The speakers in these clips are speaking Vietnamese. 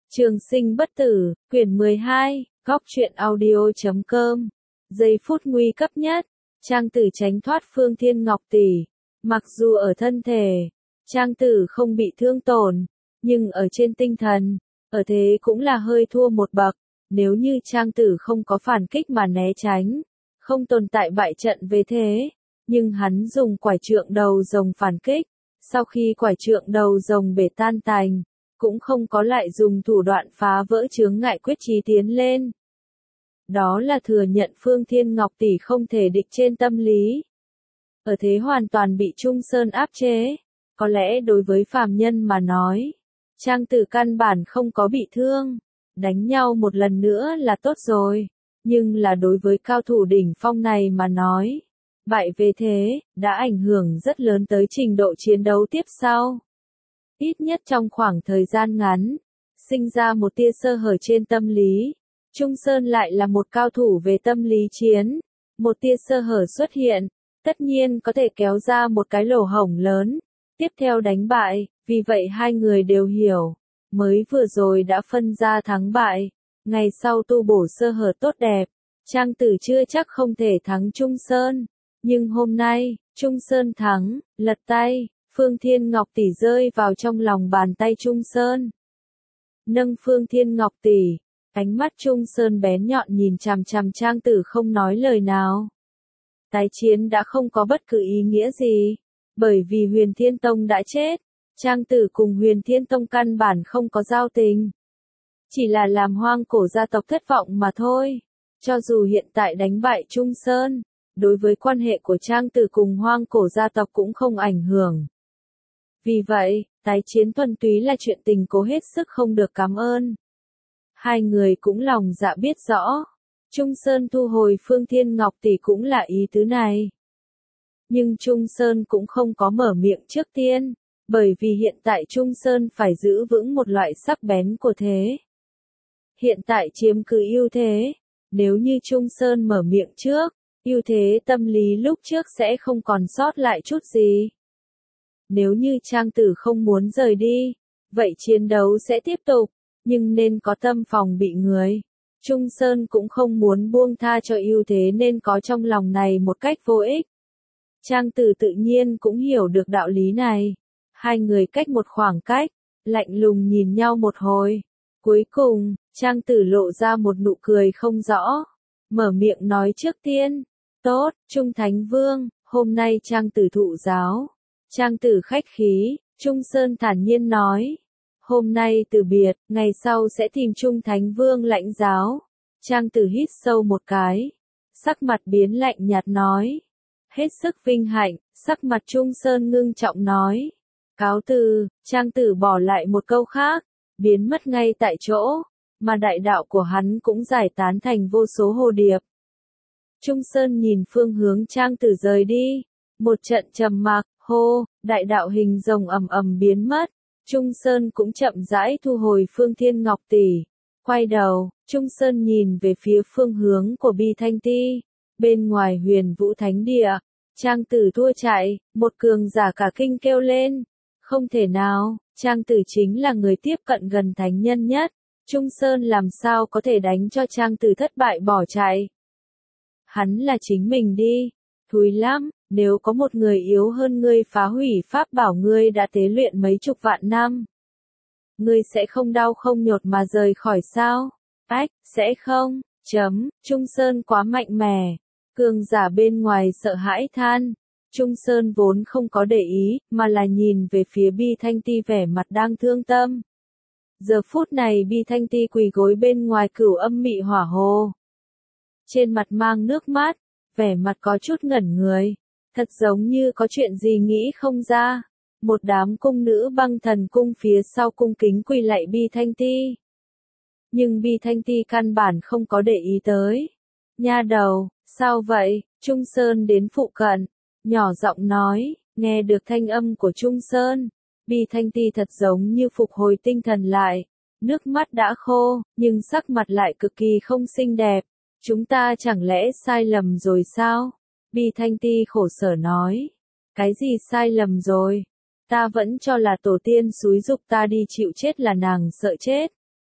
Trường sinh bất tử, quyển 12, góc truyện audio.com. Giây phút nguy cấp nhất, Trang Tử tránh thoát Phương Thiên Ngọc Tỷ. Mặc dù ở thân thể, Trang Tử không bị thương tổn, nhưng ở trên tinh thần, ở thế cũng là hơi thua một bậc. Nếu như Trang Tử không có phản kích mà né tránh, không tồn tại bại trận về thế. Nhưng hắn dùng quải trượng đầu rồng phản kích, sau khi quải trượng đầu rồng bể tan tành, cũng không có lại dùng thủ đoạn phá vỡ chướng ngại quyết chí tiến lên. Đó là thừa nhận Phương Thiên Ngọc Tỷ không thể địch trên tâm lý. Ở thế hoàn toàn bị Trung Sơn áp chế, có lẽ đối với phàm nhân mà nói, Trang Tử căn bản không có bị thương, đánh nhau một lần nữa là tốt rồi, nhưng là đối với cao thủ đỉnh phong này mà nói, bại về thế, đã ảnh hưởng rất lớn tới trình độ chiến đấu tiếp sau. Ít nhất trong khoảng thời gian ngắn, sinh ra một tia sơ hở trên tâm lý. Trung Sơn lại là một cao thủ về tâm lý chiến. Một tia sơ hở xuất hiện, tất nhiên có thể kéo ra một cái lỗ hổng lớn, tiếp theo đánh bại, vì vậy hai người đều hiểu. Mới vừa rồi đã phân ra thắng bại, ngày sau tu bổ sơ hở tốt đẹp, Trang Tử chưa chắc không thể thắng Trung Sơn. Nhưng hôm nay, Trung Sơn thắng, lật tay. Phương Thiên Ngọc Tỷ rơi vào trong lòng bàn tay Trung Sơn. Nâng Phương Thiên Ngọc Tỷ, ánh mắt Trung Sơn bén nhọn nhìn chằm chằm Trang Tử không nói lời nào. Tái chiến đã không có bất cứ ý nghĩa gì, bởi vì Huyền Thiên Tông đã chết, Trang Tử cùng Huyền Thiên Tông căn bản không có giao tình. Chỉ là làm Hoang Cổ gia tộc thất vọng mà thôi. Cho dù hiện tại đánh bại Trung Sơn, đối với quan hệ của Trang Tử cùng Hoang Cổ gia tộc cũng không ảnh hưởng. Vì vậy, tái chiến thuần túy là chuyện tình cố hết sức không được cảm ơn. Hai người cũng lòng dạ biết rõ. Trung Sơn thu hồi Phương Thiên Ngọc Tỷ cũng là ý tứ này. Nhưng Trung Sơn cũng không có mở miệng trước tiên, bởi vì hiện tại Trung Sơn phải giữ vững một loại sắc bén của thế. Hiện tại chiếm cứ ưu thế, nếu như Trung Sơn mở miệng trước, ưu thế tâm lý lúc trước sẽ không còn sót lại chút gì. Nếu như Trang Tử không muốn rời đi, vậy chiến đấu sẽ tiếp tục, nhưng nên có tâm phòng bị người. Trung Sơn cũng không muốn buông tha cho ưu thế nên có trong lòng này một cách vô ích. Trang Tử tự nhiên cũng hiểu được đạo lý này. Hai người cách một khoảng cách, lạnh lùng nhìn nhau một hồi. Cuối cùng, Trang Tử lộ ra một nụ cười không rõ. Mở miệng nói trước tiên. Tốt, Trung Thánh Vương, hôm nay Trang Tử thụ giáo. Trang Tử khách khí, Trung Sơn thản nhiên nói. Hôm nay từ biệt, ngày sau sẽ tìm Trung Thánh Vương lãnh giáo. Trang Tử hít sâu một cái. Sắc mặt biến lạnh nhạt nói. Hết sức vinh hạnh, sắc mặt Trung Sơn ngưng trọng nói. Cáo từ, Trang Tử bỏ lại một câu khác, biến mất ngay tại chỗ, mà đại đạo của hắn cũng giải tán thành vô số hồ điệp. Trung Sơn nhìn phương hướng Trang Tử rời đi, một trận trầm mặc, hô, đại đạo hình rồng ầm ầm biến mất. Trung Sơn cũng chậm rãi thu hồi Phương Thiên Ngọc Tỷ. Quay đầu, Trung Sơn nhìn về phía phương hướng của Bi Thanh Ti. Bên ngoài Huyền Vũ Thánh Địa, Trang Tử thua chạy, một cường giả cả kinh kêu lên. Không thể nào, Trang Tử chính là người tiếp cận gần thánh nhân nhất. Trung Sơn làm sao có thể đánh cho Trang Tử thất bại bỏ chạy. Hắn là chính mình đi. Thúi lắm, nếu có một người yếu hơn ngươi phá hủy pháp bảo ngươi đã tế luyện mấy chục vạn năm. Ngươi sẽ không đau không nhột mà rời khỏi sao? Ách, sẽ không, Trung Sơn quá mạnh mẽ. Cường giả bên ngoài sợ hãi than. Trung Sơn vốn không có để ý, mà là nhìn về phía Bi Thanh Ti vẻ mặt đang thương tâm. Giờ phút này Bi Thanh Ti quỳ gối bên ngoài Cửu Âm Mị Hỏa Hồ. Trên mặt mang nước mắt, vẻ mặt có chút ngẩn người, thật giống như có chuyện gì nghĩ không ra. Một đám cung nữ Băng Thần cung phía sau cung kính quỳ lạy Bi Thanh Ti. Nhưng Bi Thanh Ti căn bản không có để ý tới. Nha đầu, sao vậy? Trung Sơn đến phụ cận, nhỏ giọng nói, nghe được thanh âm của Trung Sơn. Bi Thanh Ti thật giống như phục hồi tinh thần lại, nước mắt đã khô, nhưng sắc mặt lại cực kỳ không xinh đẹp. Chúng ta chẳng lẽ sai lầm rồi sao? Bi Thanh Ti khổ sở nói. Cái gì sai lầm rồi? Ta vẫn cho là tổ tiên xúi giục ta đi chịu chết là nàng sợ chết.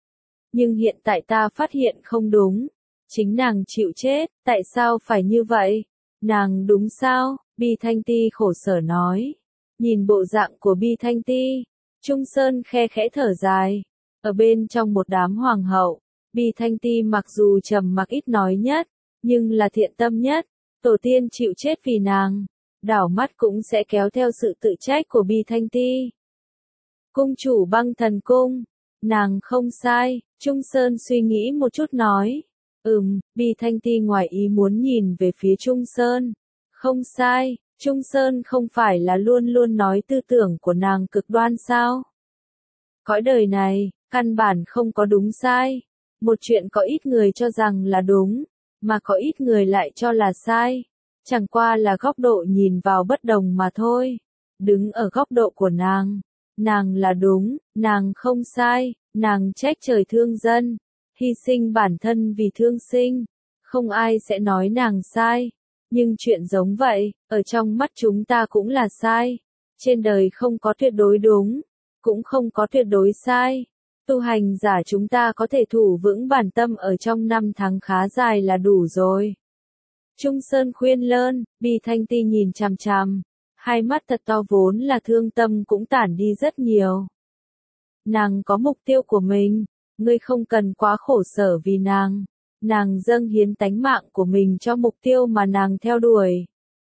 Nhưng hiện tại ta phát hiện không đúng. Chính nàng chịu chết, tại sao phải như vậy? Nàng đúng sao? Bi Thanh Ti khổ sở nói. Nhìn bộ dạng của Bi Thanh Ti, Trung Sơn khe khẽ thở dài. Ở bên trong một đám hoàng hậu, Bi Thanh Ti mặc dù trầm mặc ít nói nhất, nhưng là thiện tâm nhất. Tổ tiên chịu chết vì nàng, đảo mắt cũng sẽ kéo theo sự tự trách của Bi Thanh Ti. Cung chủ Băng Thần Cung, nàng không sai, Trung Sơn suy nghĩ một chút nói. Bi Thanh Ti ngoài ý muốn nhìn về phía Trung Sơn. Không sai, Trung Sơn không phải là luôn luôn nói tư tưởng của nàng cực đoan sao? Cõi đời này, căn bản không có đúng sai. Một chuyện có ít người cho rằng là đúng, mà có ít người lại cho là sai. Chẳng qua là góc độ nhìn vào bất đồng mà thôi. Đứng ở góc độ của nàng là đúng, nàng không sai, nàng trách trời thương dân, hy sinh bản thân vì thương sinh. Không ai sẽ nói nàng sai. Nhưng chuyện giống vậy, ở trong mắt chúng ta cũng là sai. Trên đời không có tuyệt đối đúng, cũng không có tuyệt đối sai. Tu hành giả chúng ta có thể thủ vững bản tâm ở trong năm tháng khá dài là đủ rồi. Trung Sơn khuyên lơn, Bi Thanh Ti nhìn chằm chằm, hai mắt thật to vốn là thương tâm cũng tản đi rất nhiều. Nàng có mục tiêu của mình, ngươi không cần quá khổ sở vì nàng dâng hiến tánh mạng của mình cho mục tiêu mà nàng theo đuổi.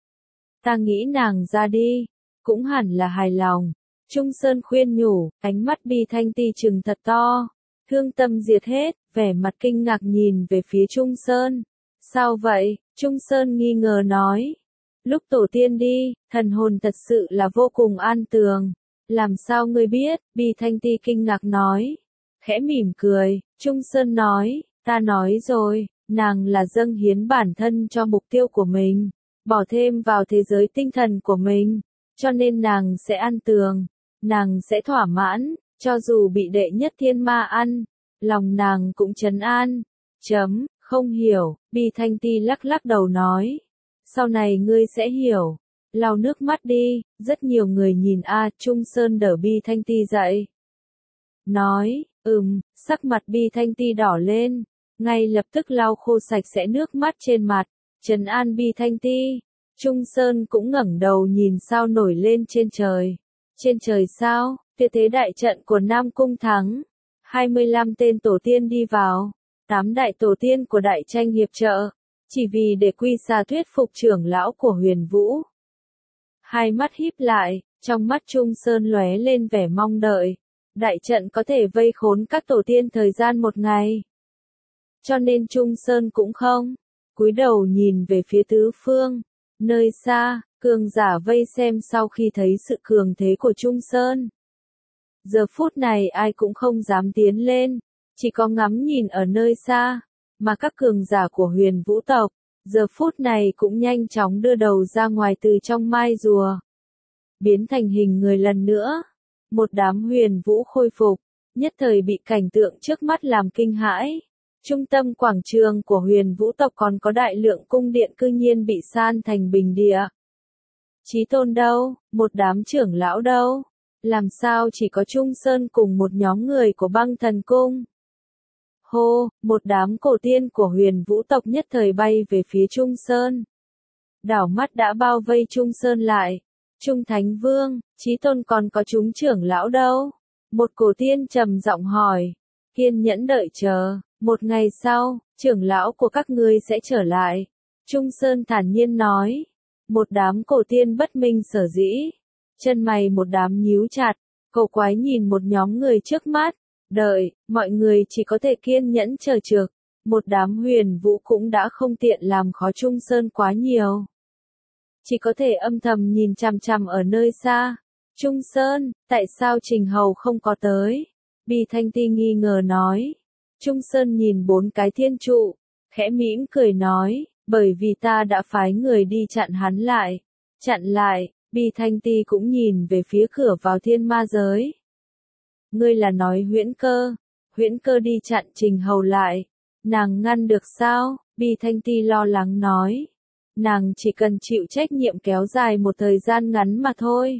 Ta nghĩ nàng ra đi, cũng hẳn là hài lòng. Trung Sơn khuyên nhủ, ánh mắt Bi Thanh Ti trừng thật to, thương tâm diệt hết, vẻ mặt kinh ngạc nhìn về phía Trung Sơn. Sao vậy? Trung Sơn nghi ngờ nói. Lúc tổ tiên đi, thần hồn thật sự là vô cùng an tường. Làm sao ngươi biết? Bi Thanh Ti kinh ngạc nói. Khẽ mỉm cười, Trung Sơn nói, ta nói rồi, nàng là dâng hiến bản thân cho mục tiêu của mình, bỏ thêm vào thế giới tinh thần của mình, cho nên nàng sẽ an tường, nàng sẽ thỏa mãn, cho dù bị đệ nhất thiên ma ăn, lòng nàng cũng trấn an. Không hiểu, Bi Thanh Ti lắc lắc đầu nói. Sau này ngươi sẽ hiểu. Lau nước mắt đi, rất nhiều người nhìn Trung Sơn đỡ Bi Thanh Ti dậy. Nói, sắc mặt Bi Thanh Ti đỏ lên, ngay lập tức lau khô sạch sẽ nước mắt trên mặt, trấn an Bi Thanh Ti. Trung Sơn cũng ngẩng đầu nhìn sao nổi lên trên trời. Trên trời sao, tuyệt thế đại trận của Nam Cung thắng. 25 tên tổ tiên đi vào, 8 đại tổ tiên của đại tranh hiệp trợ, chỉ vì để quy xa thuyết phục trưởng lão của Huyền Vũ. Hai mắt híp lại, trong mắt Trung Sơn lóe lên vẻ mong đợi. Đại trận có thể vây khốn các tổ tiên thời gian một ngày. Cho nên Trung Sơn cũng không cúi đầu nhìn về phía tứ phương. Nơi xa, cường giả vây xem sau khi thấy sự cường thế của Trung Sơn. Giờ phút này ai cũng không dám tiến lên, chỉ có ngắm nhìn ở nơi xa, mà các cường giả của Huyền Vũ tộc, giờ phút này cũng nhanh chóng đưa đầu ra ngoài từ trong mai rùa. Biến thành hình người lần nữa, một đám Huyền Vũ khôi phục, nhất thời bị cảnh tượng trước mắt làm kinh hãi. Trung tâm quảng trường của Huyền Vũ tộc còn có đại lượng cung điện cư nhiên bị san thành bình địa. Chí Tôn đâu? Một đám trưởng lão đâu? Làm sao chỉ có Trung Sơn cùng một nhóm người của Băng Thần Cung? Hô, một đám cổ tiên của Huyền Vũ tộc nhất thời bay về phía Trung Sơn. Đảo mắt đã bao vây Trung Sơn lại. Trung Thánh Vương, Chí Tôn còn có chúng trưởng lão đâu? Một cổ tiên trầm giọng hỏi. Kiên nhẫn đợi chờ, một ngày sau, trưởng lão của các ngươi sẽ trở lại. Trung Sơn thản nhiên nói. Một đám cổ tiên bất minh sở dĩ. Chân mày một đám nhíu chặt, cổ quái nhìn một nhóm người trước mắt. Đợi, mọi người chỉ có thể kiên nhẫn chờ trực. Một đám Huyền Vũ cũng đã không tiện làm khó Trung Sơn quá nhiều. Chỉ có thể âm thầm nhìn chằm chằm ở nơi xa. Trung Sơn, tại sao Trình Hầu không có tới? Bi Thanh Ti nghi ngờ nói. Trung Sơn nhìn 4 cái thiên trụ, khẽ mỉm cười nói, bởi vì ta đã phái người đi chặn hắn lại. Chặn lại, Bi Thanh Ti cũng nhìn về phía cửa vào thiên ma giới. Ngươi là nói Huyễn Cơ đi chặn Trình Hầu lại. Nàng ngăn được sao? Bi Thanh Ti lo lắng nói. Nàng chỉ cần chịu trách nhiệm kéo dài một thời gian ngắn mà thôi.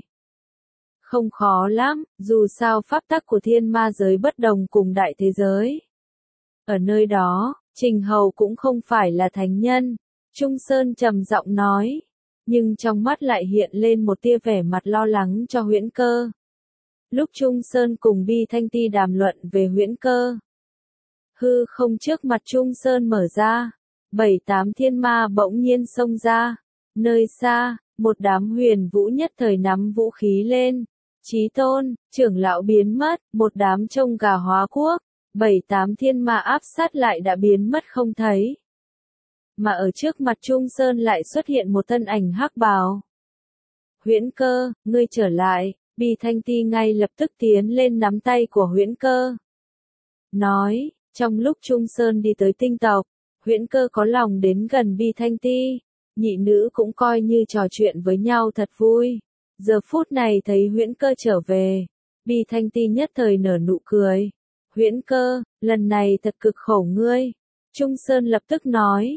Không khó lắm, dù sao pháp tắc của thiên ma giới bất đồng cùng đại thế giới. Ở nơi đó, Trình Hầu cũng không phải là thánh nhân. Trung Sơn trầm giọng nói, nhưng trong mắt lại hiện lên một tia vẻ mặt lo lắng cho Huyễn Cơ. Lúc Trung Sơn cùng Bi Thanh Ti đàm luận về Huyễn Cơ, hư không trước mặt Trung Sơn mở ra, 7-8 thiên ma bỗng nhiên xông ra. Nơi xa, một đám huyền vũ nhất thời nắm vũ khí lên. Chí Tôn, trưởng lão biến mất, một đám trông gà hóa quốc, 7-8 thiên ma áp sát lại đã biến mất không thấy. Mà ở trước mặt Trung Sơn lại xuất hiện một thân ảnh hắc bào. Huyễn Cơ, ngươi trở lại. Bi Thanh Ti ngay lập tức tiến lên nắm tay của Huyễn Cơ. Nói, trong lúc Trung Sơn đi tới tinh tộc, Huyễn Cơ có lòng đến gần Bi Thanh Ti, nhị nữ cũng coi như trò chuyện với nhau thật vui. Giờ phút này thấy Huyễn Cơ trở về, Bi Thanh Ti nhất thời nở nụ cười. Huyễn Cơ, lần này thật cực khổ ngươi. Trung Sơn lập tức nói,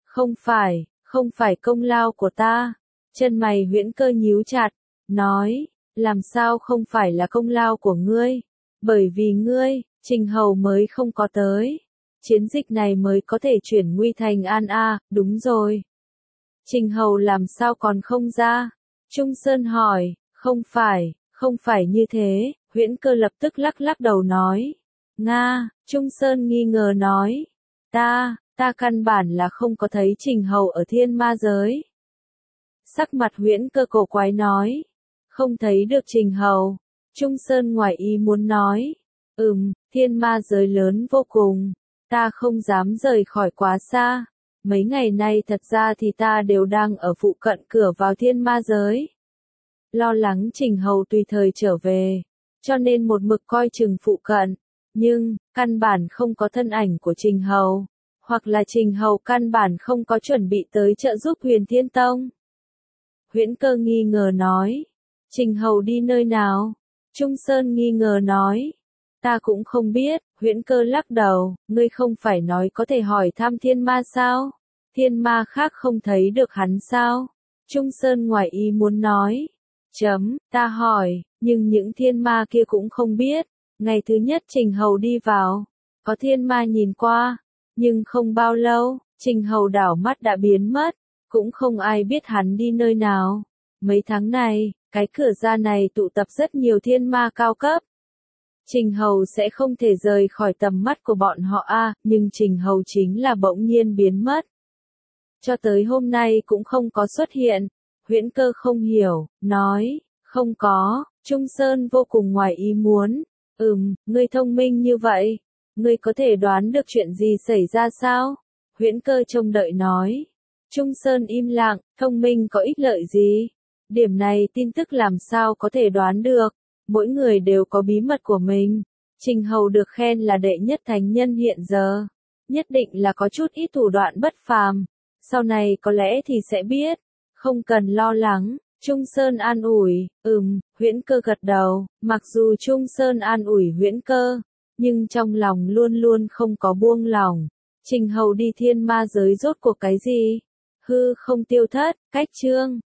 không phải công lao của ta. Chân mày Huyễn Cơ nhíu chặt, nói, làm sao không phải là công lao của ngươi? Bởi vì ngươi, Trình Hầu mới không có tới. Chiến dịch này mới có thể chuyển nguy thành an a, đúng rồi. Trình Hầu làm sao còn không ra? Trung Sơn hỏi, không phải như thế, Huyễn Cơ lập tức lắc đầu nói. Nga, Trung Sơn nghi ngờ nói. Ta căn bản là không có thấy Trình Hầu ở thiên ma giới. Sắc mặt Huyễn Cơ cổ quái nói. Không thấy được Trình Hầu. Trung Sơn ngoài ý muốn nói. Thiên ma giới lớn vô cùng. Ta không dám rời khỏi quá xa. Mấy ngày nay thật ra thì ta đều đang ở phụ cận cửa vào thiên ma giới. Lo lắng Trình Hầu tùy thời trở về. Cho nên một mực coi chừng phụ cận. Nhưng, căn bản không có thân ảnh của Trình Hầu. Hoặc là Trình Hầu căn bản không có chuẩn bị tới trợ giúp Huyền Thiên Tông. Huyễn Cơ nghi ngờ nói. Trình Hầu đi nơi nào? Trung Sơn nghi ngờ nói. Ta cũng không biết, Huyễn Cơ lắc đầu, ngươi không phải nói có thể hỏi thăm thiên ma sao? Thiên ma khác không thấy được hắn sao? Trung Sơn ngoài ý muốn nói. Ta hỏi, nhưng những thiên ma kia cũng không biết. Ngày thứ nhất Trình Hầu đi vào, có thiên ma nhìn qua, nhưng không bao lâu, Trình Hầu đảo mắt đã biến mất, cũng không ai biết hắn đi nơi nào. Mấy tháng này, cái cửa ra này tụ tập rất nhiều thiên ma cao cấp. Trình Hầu sẽ không thể rời khỏi tầm mắt của bọn họ nhưng Trình Hầu chính là bỗng nhiên biến mất. Cho tới hôm nay cũng không có xuất hiện. Huyễn Cơ không hiểu, nói, không có. Trung Sơn vô cùng ngoài ý muốn. Ngươi thông minh như vậy. Ngươi có thể đoán được chuyện gì xảy ra sao? Huyễn Cơ trông đợi nói. Trung Sơn im lặng, thông minh có ích lợi gì? Điểm này tin tức làm sao có thể đoán được. Mỗi người đều có bí mật của mình. Trình Hầu được khen là đệ nhất thánh nhân hiện giờ. Nhất định là có chút ít thủ đoạn bất phàm. Sau này có lẽ thì sẽ biết. Không cần lo lắng. Trung Sơn an ủi. Huyễn Cơ gật đầu. Mặc dù Trung Sơn an ủi Huyễn Cơ, nhưng trong lòng luôn luôn không có buông lòng. Trình Hầu đi thiên ma giới rốt cuộc cái gì? Hư không tiêu thất, cách chương.